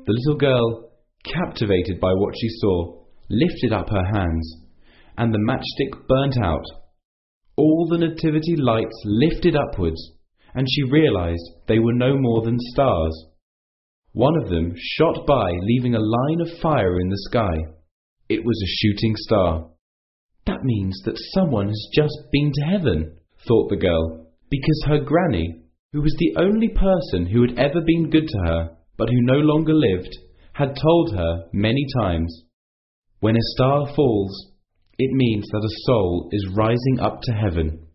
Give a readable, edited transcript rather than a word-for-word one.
The little girl, captivated by what she saw, lifted up her hands, and the matchstick burnt out. All the nativity lights lifted upwards, and she realized they were no more than stars. One of them shot by, leaving a line of fire in the sky. It was a shooting star. That means that someone has just been to heaven, thought the girl, because her granny, who was the only person who had ever been good to her, but who no longer lived, had told her many times. When a star falls, it means that a soul is rising up to heaven.